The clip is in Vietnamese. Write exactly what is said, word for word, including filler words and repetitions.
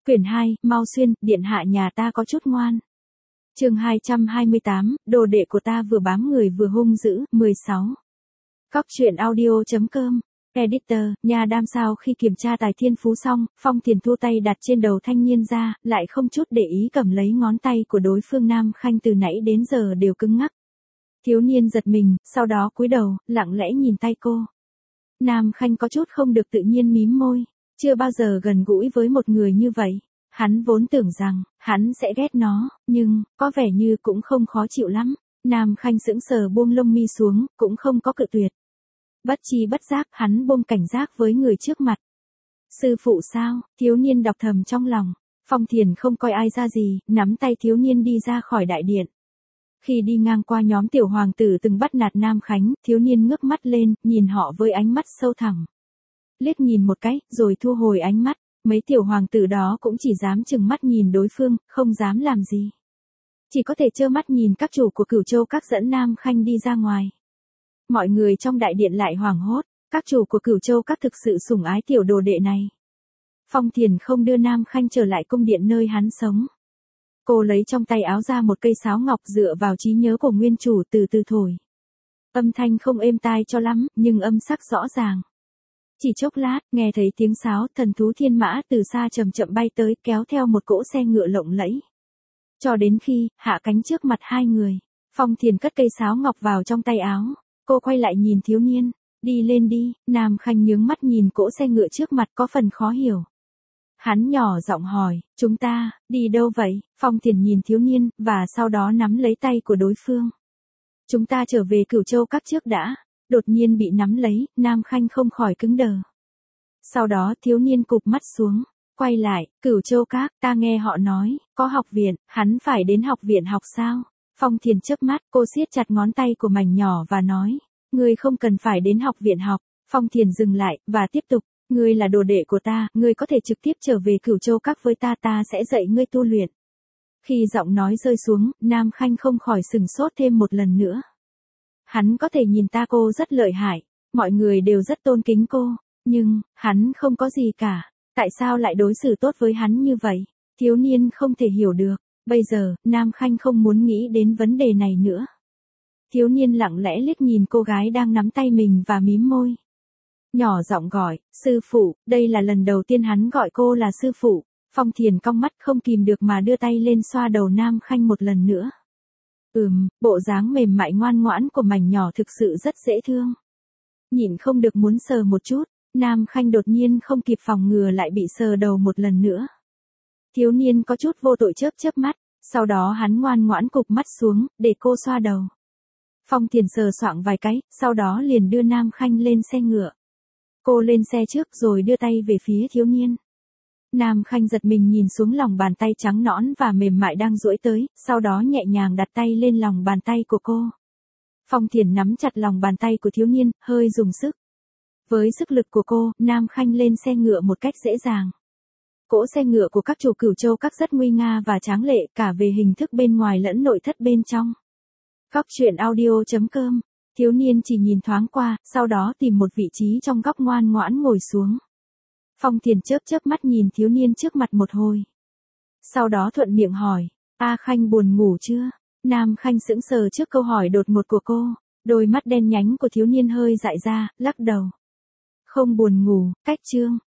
Quyển hai, Mau Xuyên, điện hạ nhà ta có chút ngoan. Chương hai trăm hai mươi tám, đồ đệ của ta vừa bám người vừa hung dữ, mười sáu. Cóc truyện audio chấm com. Editor, nhà đam sao khi kiểm tra tài thiên phú xong, Phong Thiền thu tay đặt trên đầu thanh niên ra, lại không chút để ý cầm lấy ngón tay của đối phương. Nam Khanh từ nãy đến giờ đều cứng ngắc. Thiếu niên giật mình, sau đó cúi đầu, lặng lẽ nhìn tay cô. Nam Khanh có chút không được tự nhiên mím môi, chưa bao giờ gần gũi với một người như vậy. Hắn vốn tưởng rằng, hắn sẽ ghét nó, nhưng, có vẻ như cũng không khó chịu lắm. Nam Khanh sững sờ buông lông mi xuống, cũng không có cự tuyệt. Bất chi bất giác, hắn buông cảnh giác với người trước mặt. Sư phụ sao, thiếu niên đọc thầm trong lòng. Phong Thiền không coi ai ra gì, nắm tay thiếu niên đi ra khỏi đại điện. Khi đi ngang qua nhóm tiểu hoàng tử từng bắt nạt Nam Khánh, thiếu niên ngước mắt lên, nhìn họ với ánh mắt sâu thẳm. Liếc nhìn một cái, rồi thu hồi ánh mắt. Mấy tiểu hoàng tử đó cũng chỉ dám chừng mắt nhìn đối phương, không dám làm gì. Chỉ có thể trơ mắt nhìn các chủ của Cửu Châu Các dẫn Nam Khanh đi ra ngoài. Mọi người trong đại điện lại hoảng hốt, các chủ của Cửu Châu Các thực sự sủng ái tiểu đồ đệ này. Phong Thiền không đưa Nam Khanh trở lại cung điện nơi hắn sống. Cô lấy trong tay áo ra một cây sáo ngọc dựa vào trí nhớ của nguyên chủ từ từ thổi. Âm thanh không êm tai cho lắm, nhưng âm sắc rõ ràng. Chỉ chốc lát, nghe thấy tiếng sáo, thần thú thiên mã từ xa chậm chậm bay tới, kéo theo một cỗ xe ngựa lộng lẫy. Cho đến khi, hạ cánh trước mặt hai người, Phong Thiền cất cây sáo ngọc vào trong tay áo. Cô quay lại nhìn thiếu niên, đi lên đi. Nam Khanh nhướng mắt nhìn cỗ xe ngựa trước mặt có phần khó hiểu. Hắn nhỏ giọng hỏi, chúng ta, đi đâu vậy? Phong Thiền nhìn thiếu niên, và sau đó nắm lấy tay của đối phương. Chúng ta trở về Cửu Châu Các trước đã. Đột nhiên bị nắm lấy, Nam Khanh không khỏi cứng đờ. Sau đó thiếu niên cụp mắt xuống, quay lại, Cửu Châu Các, ta nghe họ nói, có học viện, hắn phải đến học viện học sao? Phong Thiền chớp mắt, cô siết chặt ngón tay của mảnh nhỏ và nói, ngươi không cần phải đến học viện học. Phong Thiền dừng lại, và tiếp tục, ngươi là đồ đệ của ta, ngươi có thể trực tiếp trở về Cửu Châu Các với ta, ta sẽ dạy ngươi tu luyện. Khi giọng nói rơi xuống, Nam Khanh không khỏi sừng sốt thêm một lần nữa. Hắn có thể nhìn ta cô rất lợi hại, mọi người đều rất tôn kính cô, nhưng, hắn không có gì cả, tại sao lại đối xử tốt với hắn như vậy? Thiếu niên không thể hiểu được, bây giờ, Nam Khanh không muốn nghĩ đến vấn đề này nữa. Thiếu niên lặng lẽ liếc nhìn cô gái đang nắm tay mình và mím môi. Nhỏ giọng gọi, sư phụ, đây là lần đầu tiên hắn gọi cô là sư phụ. Phong Thiền cong mắt không kìm được mà đưa tay lên xoa đầu Nam Khanh một lần nữa. Ừm, bộ dáng mềm mại ngoan ngoãn của mảnh nhỏ thực sự rất dễ thương. Nhịn không được muốn sờ một chút, Nam Khanh đột nhiên không kịp phòng ngừa lại bị sờ đầu một lần nữa. Thiếu niên có chút vô tội chớp chớp mắt, sau đó hắn ngoan ngoãn cụp mắt xuống, để cô xoa đầu. Phong Thiền sờ soạng vài cái, sau đó liền đưa Nam Khanh lên xe ngựa. Cô lên xe trước rồi đưa tay về phía thiếu niên. Nam Khanh giật mình nhìn xuống lòng bàn tay trắng nõn và mềm mại đang duỗi tới, sau đó nhẹ nhàng đặt tay lên lòng bàn tay của cô. Phong Thiền nắm chặt lòng bàn tay của thiếu niên, hơi dùng sức. Với sức lực của cô, Nam Khanh lên xe ngựa một cách dễ dàng. Cỗ xe ngựa của các chủ Cửu Châu Các rất nguy nga và tráng lệ cả về hình thức bên ngoài lẫn nội thất bên trong. Cóc truyện audio chấm com. Thiếu niên chỉ nhìn thoáng qua, sau đó tìm một vị trí trong góc ngoan ngoãn ngồi xuống. Phong Thiền chớp chớp mắt nhìn thiếu niên trước mặt một hồi. Sau đó thuận miệng hỏi, A Khanh buồn ngủ chưa? Nam Khanh sững sờ trước câu hỏi đột ngột của cô, đôi mắt đen nhánh của thiếu niên hơi dại ra, lắc đầu. Không buồn ngủ, cách chương.